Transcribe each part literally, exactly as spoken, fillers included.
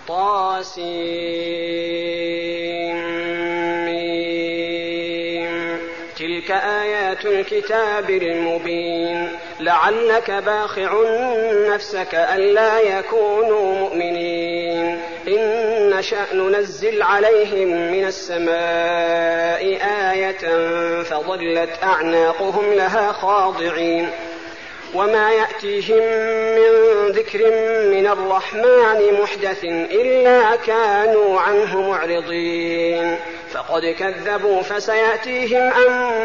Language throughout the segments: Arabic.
طاسيم تلك آيات الكتاب المبين لعلك باخع نفسك ألا يكونوا مؤمنين إن نشأ ننزل عليهم من السماء آية فظلت أعناقهم لها خاضعين وما يأتيهم من ذكر من الرحمن محدث إلا كانوا عنه معرضين فقد كذبوا فسيأتيهم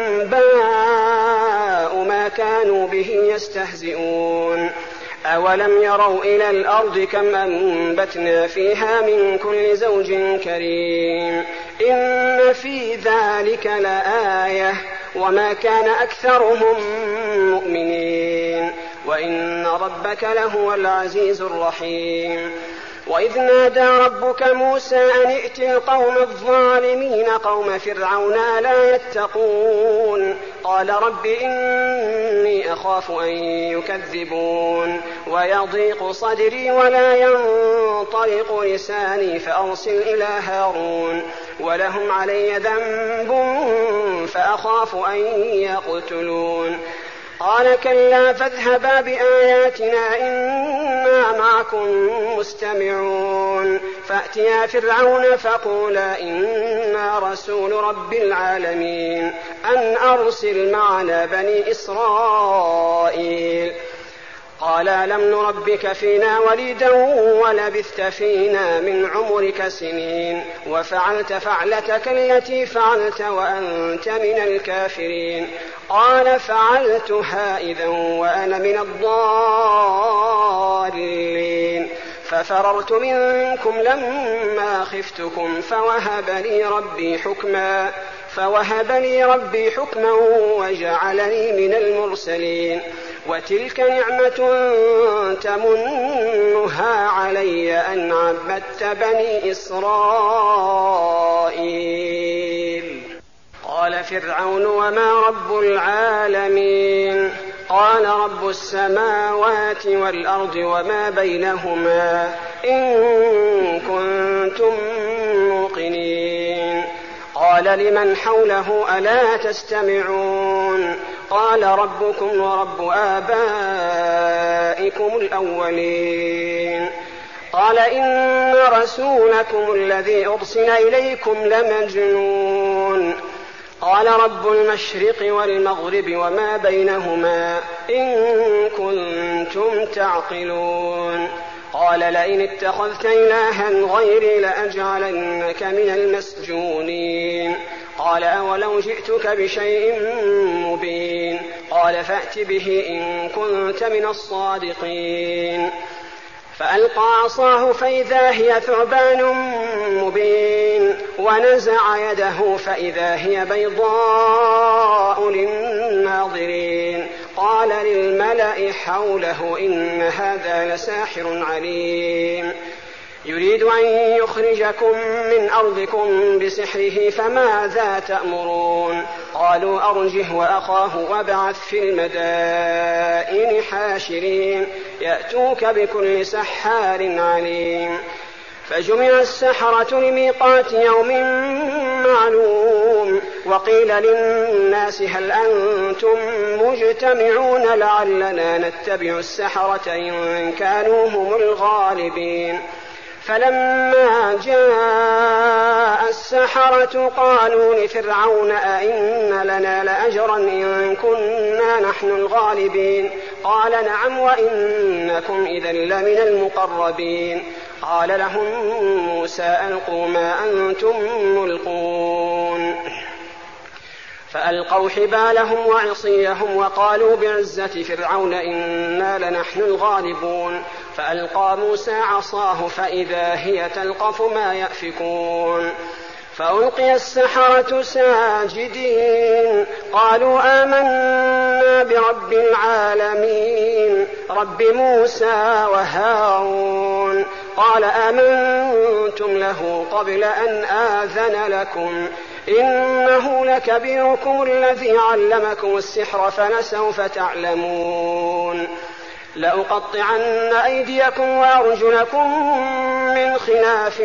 أنباء ما كانوا به يستهزئون أولم يروا إلى الأرض كم أنبتنا فيها من كل زوج كريم إن في ذلك لآية وما كان أكثرهم مؤمنين وإن ربك لهو العزيز الرحيم وإذ نادى ربك موسى أن ائت القوم الظالمين قوم فرعون لا يتقون قال رب إني أخاف أن يكذبون ويضيق صدري ولا ينطلق لساني فأرسل إلى هارون ولهم علي ذنب فأخاف أن يقتلون قال كلا فاذهبا بآياتنا إنا معكم مستمعون فأتيا فرعون فقولا إنا رسول رب العالمين أن أرسل معنا بني إسرائيل قال لم نربك فينا وليدا ولبثت فينا من عمرك سنين وفعلت فعلتك التي فعلت وأنت من الكافرين قال فعلتها إذا وأنا من الضالين ففررت منكم لما خفتكم فوهب لي ربي حكما فوهب لي ربي حكما وجعلني من المرسلين وتلك نعمة تمنها علي أن عبدت بني إسرائيل قال فرعون وما رب العالمين قال رب السماوات والأرض وما بينهما إن كنتم موقنين قال لمن حوله ألا تستمعون قال ربكم ورب آبائكم الأولين قال إن رسولكم الذي أرسل إليكم لمجنون قال رب المشرق والمغرب وما بينهما إن كنتم تعقلون قال لئن اتخذت إلها غيري لأجعلنك من المسجونين قال أولو جئتك بشيء مبين قال فأت به إن كنت من الصادقين فألقى عصاه فإذا هي ثعبان مبين ونزع يده فإذا هي بيضاء للناظرين قال للملأ حوله إن هذا لساحر عليم يريد أن يخرجكم من أرضكم بسحره فماذا تأمرون قالوا أرجه وأخاه وابعث في المدائن حاشرين يأتوك بكل سحار عليم فجمع السحرة لميقات يوم معلوم وقيل للناس هل أنتم مجتمعون لعلنا نتبع السحرة إن كانوا هم الغالبين فلما جاء السحرة قالوا لفرعون أئن لنا لأجرا إن كنا نحن الغالبين قال نعم وإنكم إذا لمن المقربين قال لهم موسى ألقوا ما أنتم ملقون فألقوا حبالهم وعصيهم وقالوا بعزة فرعون إنا لنحن الغالبون فألقى موسى عصاه فإذا هي تلقف ما يأفكون فألقي السحرة ساجدين قالوا آمنا برب العالمين رب موسى وهارون قال آمنتم له قبل أن آذن لكم إنه لكبيركم الذي علمكم السحر فلسوف تعلمون لأقطعن أيديكم وأرجلكم من خلاف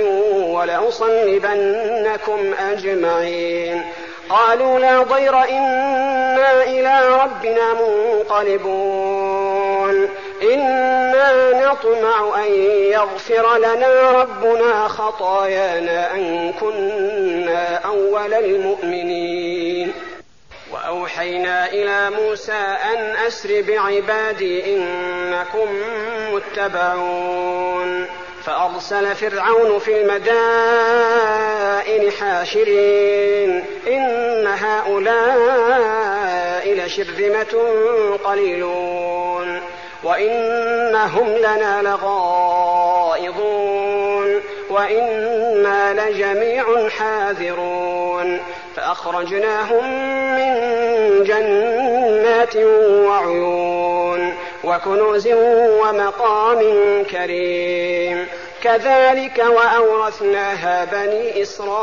ولأصلبنكم أجمعين. قالوا لا ضير إنا إلى ربنا منقلبون إنا نطمع أن يغفر لنا ربنا خطايانا أن كنا أول المؤمنين. وأوحينا إلى موسى أن أسر بعبادي إنكم متبعون. فأرسل فرعون في المدائن حاشرين إن هؤلاء لشرذمة قليلون وإنهم لنا لغائظون وإنا لجميع حاذرون. فأخرجناهم من جنات وعيون وكنوز ومقام كريم. كذلك وأورثناها بني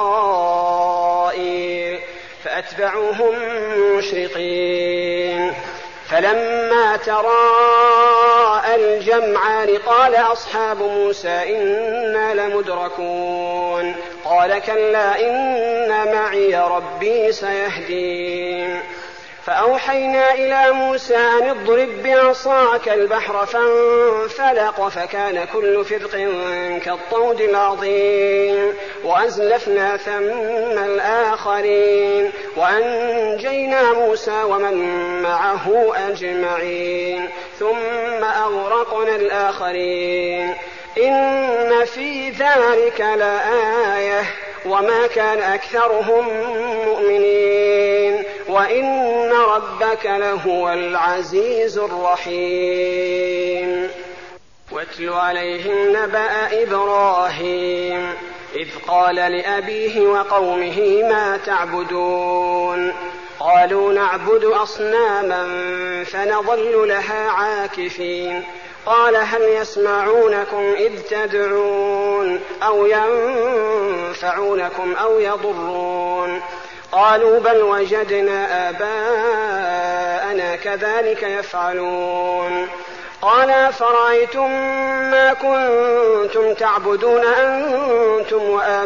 إسرائيل فأتبعوهم مشرقين. فلما تراءى الجمعان قال أصحاب موسى إنا لمدركون قال كلا إن معي ربي سيهدين. فأوحينا إلى موسى أن اضرب بعصاك البحر فانفلق فكان كل فرق كالطود العظيم وأزلفنا ثم الآخرين وأنجينا موسى ومن معه أجمعين ثم أغرقنا الآخرين. إن في ذلك لآية وما كان أكثرهم مؤمنين وإن ربك لهو العزيز الرحيم. واتل عليهم نبأ إبراهيم إذ قال لأبيه وقومه ما تعبدون قالوا نعبد أصناما فنظل لها عاكفين. قال هل يسمعونكم إذ تدعون أو ينفعونكم أو يضرون قالوا بل وجدنا آباءنا كذلك يفعلون. قال فرأيتم ما كنتم تعبدون أنتم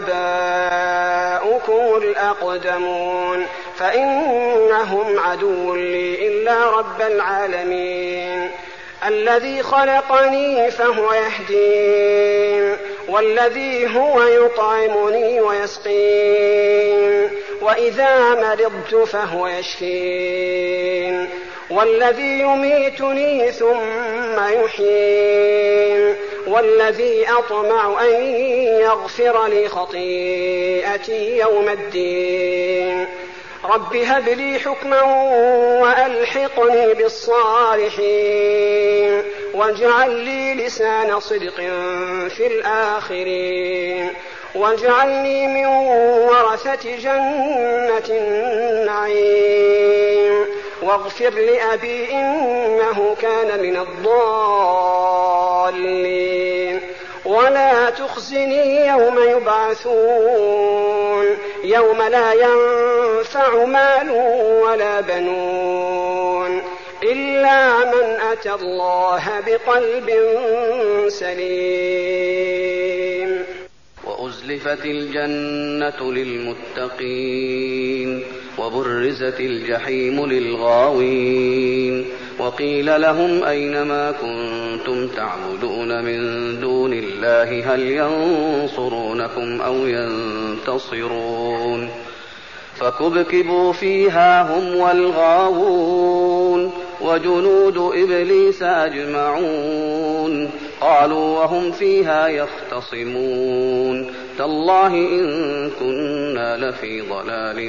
وآباؤكم الأقدمون فإنهم عدو لي إلا رب العالمين الذي خلقني فهو يهدين والذي هو يطعمني ويسقين وإذا مرضت فهو يشفين والذي يميتني ثم يحيين والذي أطمع أن يغفر لي خطيئتي يوم الدين. رب هب لي حكما وألحقني بالصالحين واجعل لي لسان صدق في الآخرين واجعلني من ورثة جنة النعيم واغفر لأبي إنه كان من الضالين ولا تخزني يوم يبعثون يوم لا ينفع مال ولا بنون إلا من أتى الله بقلب سليم. وأزلفت الجنة للمتقين وبرزت الجحيم للغاوين وقيل لهم أينما كنتم تعبدون من دون الله هل ينصرونكم أو ينتصرون فكبكبوا فيها هم والغاوون وجنود إبليس أجمعون قالوا وهم فيها يختصمون تالله إن كنا لفي ضلال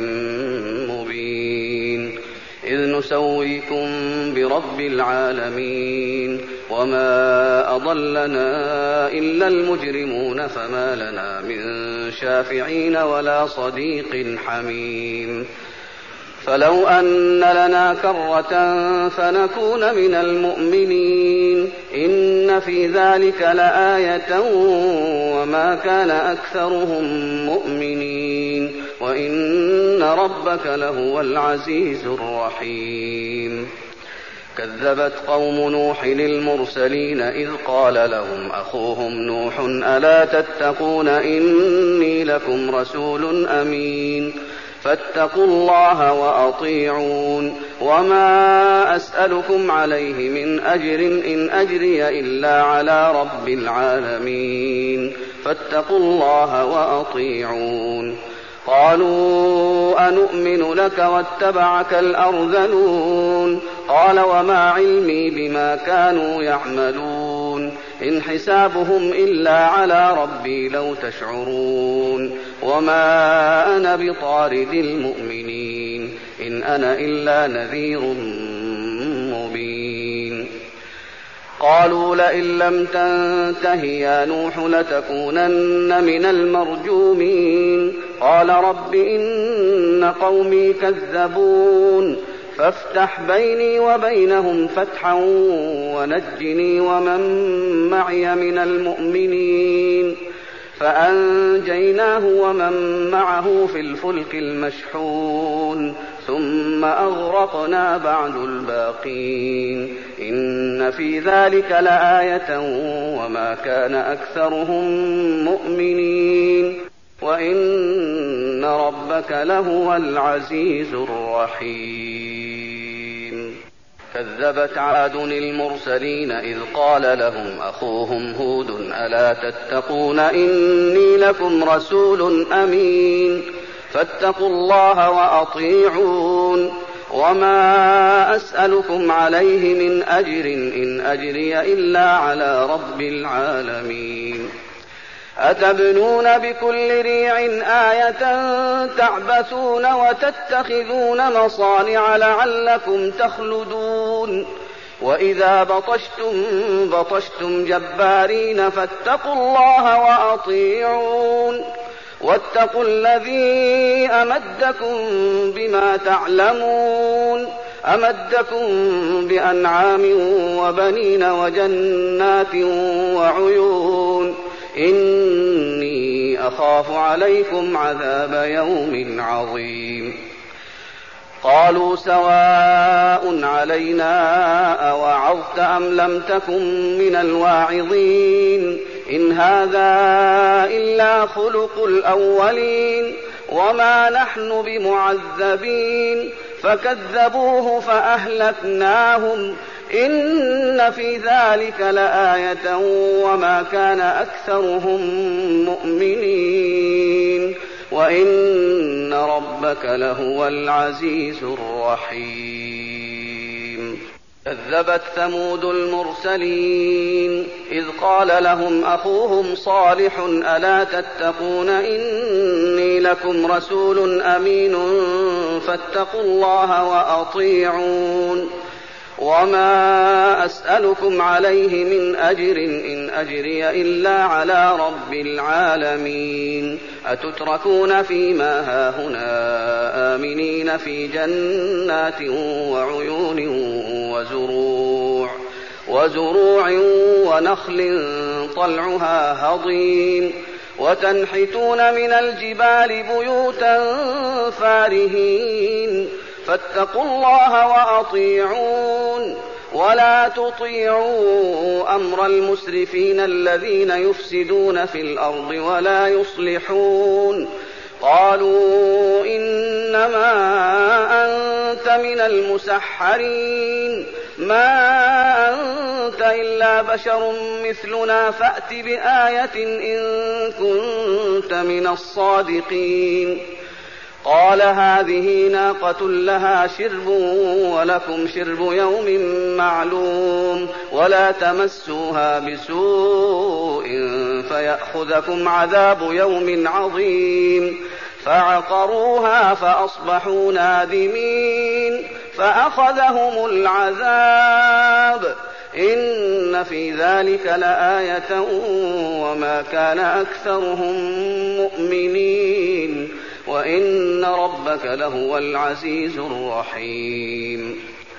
مبين إذ نسويكم برب العالمين وما أضلنا إلا المجرمون فما لنا من شافعين ولا صديق حميم فلو أن لنا كرة فنكون من المؤمنين إن في ذلك لآية وما كان أكثرهم مؤمنين وإن ربك لهو العزيز الرحيم. كذبت قوم نوح المرسلين إذ قال لهم أخوهم نوح ألا تتقون إني لكم رسول أمين فاتقوا الله وأطيعون وما أسألكم عليه من أجر إن أجري إلا على رب العالمين فاتقوا الله وأطيعون قالوا أنؤمن لك واتبعك الأرذلون قال وما علمي بما كانوا يعملون إن حسابهم إلا على ربي لو تشعرون وما أنا بطارد المؤمنين إن أنا إلا نذير مبين قالوا لئن لم تنته يا نوح لتكونن من المرجومين قال رب إن قومي كذبون فافتح بيني وبينهم فتحا ونجني ومن معي من المؤمنين فأنجيناه ومن معه في الفلك المشحون ثم أغرقنا بعد الباقين إن في ذلك لآية وما كان أكثرهم مؤمنين وإن ربك لهو العزيز الرحيم كذبت عاد المرسلين إذ قال لهم أخوهم هود ألا تتقون إني لكم رسول أمين فاتقوا الله وأطيعون وما أسألكم عليه من أجر إن أجري إلا على رب العالمين أتبنون بكل ريع آية تعبثون وتتخذون مصانع لعلكم تخلدون وإذا بطشتم بطشتم جبارين فاتقوا الله وأطيعون واتقوا الذي أمدكم بما تعلمون أمدكم بأنعام وبنين وجنات وعيون إني أخاف عليكم عذاب يوم عظيم قالوا سواء علينا أوعظت أم لم تكن من الواعظين إن هذا إلا خلق الأولين وما نحن بمعذبين فكذبوه فأهلكناهم إن في ذلك لآية وما كان أكثرهم مؤمنين وإن ربك لهو العزيز الرحيم كذبت ثمود المرسلين إذ قال لهم أخوهم صالح ألا تتقون إني لكم رسول أمين فاتقوا الله وأطيعون وما أسألكم عليه من أجر إن أجري إلا على رب العالمين أتتركون فيما هاهنا آمنين في جنات وعيون وزروع وزروع ونخل طلعها هضيم وتنحتون من الجبال بيوتا فارهين فاتقوا الله وأطيعون ولا تطيعوا أمر المسرفين الذين يفسدون في الأرض ولا يصلحون قالوا إنما أنت من المسحرين ما أنت إلا بشر مثلنا فأت بآية إن كنت من الصادقين قال هذه ناقة لها شرب ولكم شرب يوم معلوم ولا تمسوها بسوء فيأخذكم عذاب يوم عظيم فعقروها فأصبحوا نادمين فأخذهم العذاب إن في ذلك لآية وما كان أكثرهم مؤمنين وإن ربك لهو العزيز الرحيم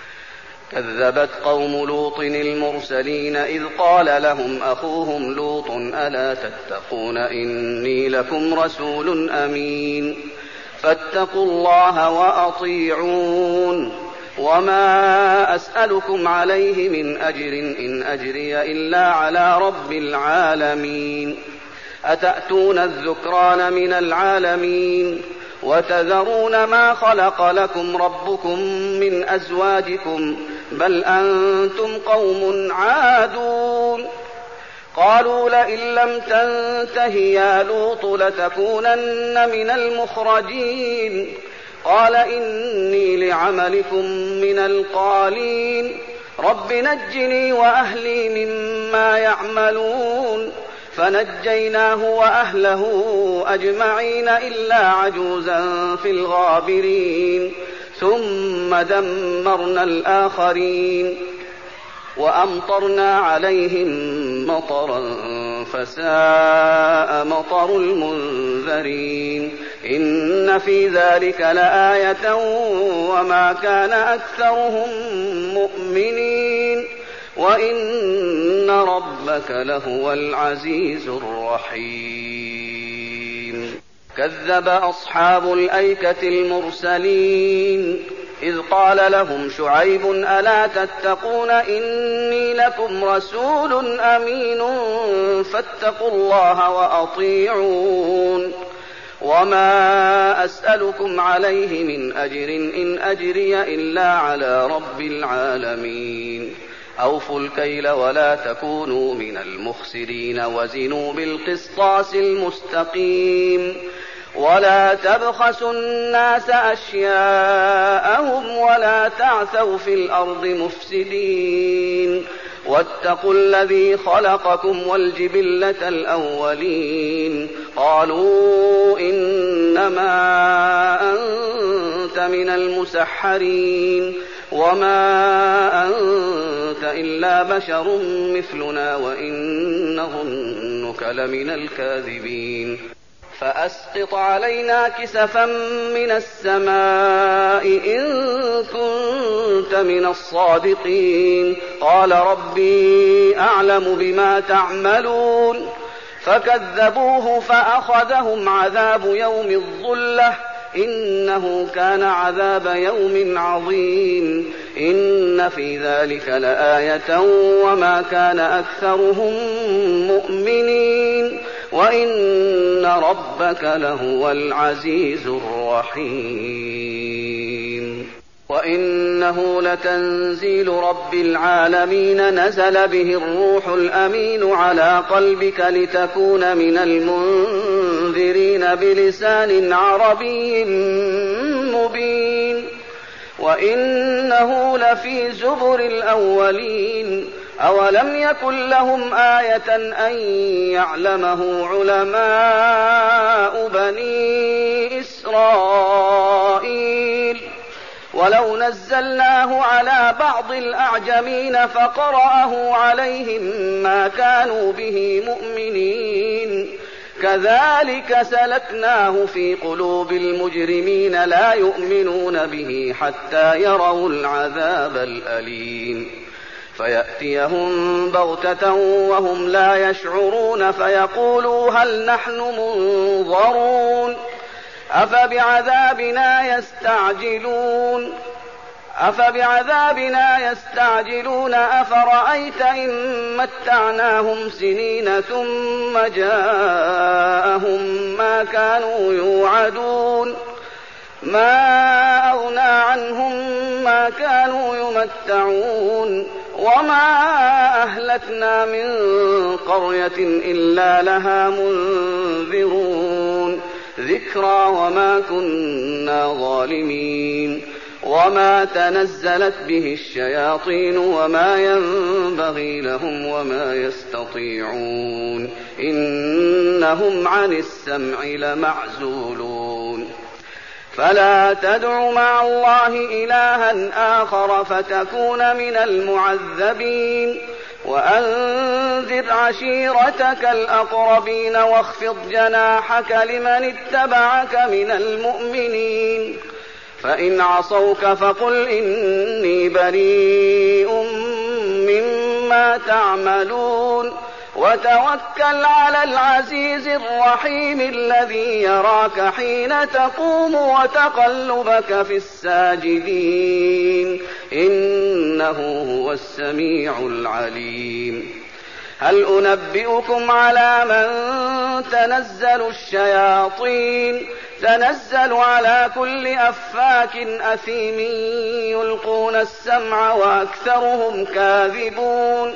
كذبت قوم لوط المرسلين إذ قال لهم أخوهم لوط ألا تتقون إني لكم رسول أمين فاتقوا الله وأطيعون وما أسألكم عليه من أجر إن أجري إلا على رب العالمين أتأتون الذكران من العالمين وتذرون ما خلق لكم ربكم من أزواجكم بل أنتم قوم عادون قالوا لئن لم تنته يا لوط لتكونن من المخرجين قال إني لعملكم من القالين رب نجني وأهلي مما يعملون فنجيناه وأهله أجمعين إلا عجوزا في الغابرين ثم دمرنا الآخرين وأمطرنا عليهم مطرا فساء مطر المنذرين إن في ذلك لآية وما كان أكثرهم مؤمنين وإن ربك لهو العزيز الرحيم كذب أصحاب الأيكة المرسلين إذ قال لهم شعيب ألا تتقون إني لكم رسول أمين فاتقوا الله وأطيعون وما أسألكم عليه من أجر إن أجري إلا على رب العالمين أوفوا الكيل ولا تكونوا من المخسرين وزنوا بالقسطاس المستقيم ولا تبخسوا الناس أشياءهم ولا تعثوا في الأرض مفسدين واتقوا الذي خلقكم والجبلة الأولين قالوا إنما أنت من المسحرين وما أنت إلا بشر مثلنا وإن نظنك لمن الكاذبين فأسقط علينا كسفا من السماء إن كنت من الصادقين قال ربي أعلم بما تعملون فكذبوه فأخذهم عذاب يوم الظلة إنه كان عذاب يوم عظيم إن في ذلك لآية وما كان أكثرهم مؤمنين وإن ربك لهو العزيز الرحيم وإنه لتنزيل رب العالمين نزل به الروح الأمين على قلبك لتكون من المنذرين بلسان عربي مبين وإنه لفي زبر الأولين أولم يكن لهم آية أن يعلمه علماء بني إسرائيل ولو نزلناه على بعض الأعجمين فقرأه عليهم ما كانوا به مؤمنين كذلك سلكناه في قلوب المجرمين لا يؤمنون به حتى يروا العذاب الأليم فيأتيهم بغتة وهم لا يشعرون فيقولوا هل نحن منظرون أفبعذابنا يستعجلون أفبعذابنا يستعجلون أفرأيت إن متعناهم سنين ثم جاءهم ما كانوا يوعدون ما أغنى عنهم ما كانوا يمتعون وما أهلكنا من قرية إلا لها منذرون ذكرى وما كنا ظالمين وما تنزلت به الشياطين وما ينبغي لهم وما يستطيعون إنهم عن السمع لمعزولون فلا تدع مع الله إلها آخر فتكون من المعذبين وأنذر عشيرتك الأقربين واخفض جناحك لمن اتبعك من المؤمنين فإن عصوك فقل إني بريء مما تعملون وتوكل على العزيز الرحيم الذي يراك حين تقوم وتقلبك في الساجدين إنه هو السميع العليم. هل أنبئكم على من تنزل الشياطين تنزل على كل أفاك أثيم يلقون السمع وأكثرهم كاذبون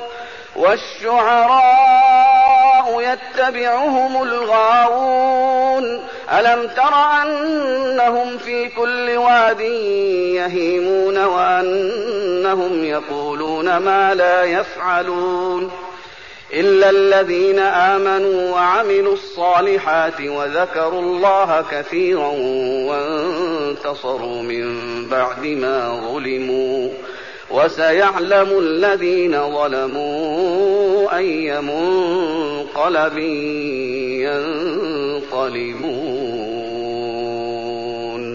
والشعراء يتبعهم الغاوون ألم تر أنهم في كل واد يهيمون وأنهم يقولون ما لا يفعلون إلا الذين آمنوا وعملوا الصالحات وذكروا الله كثيرا وانتصروا من بعد ما ظلموا وسيعلم الذين ظلموا أي منقلب ينقلبون.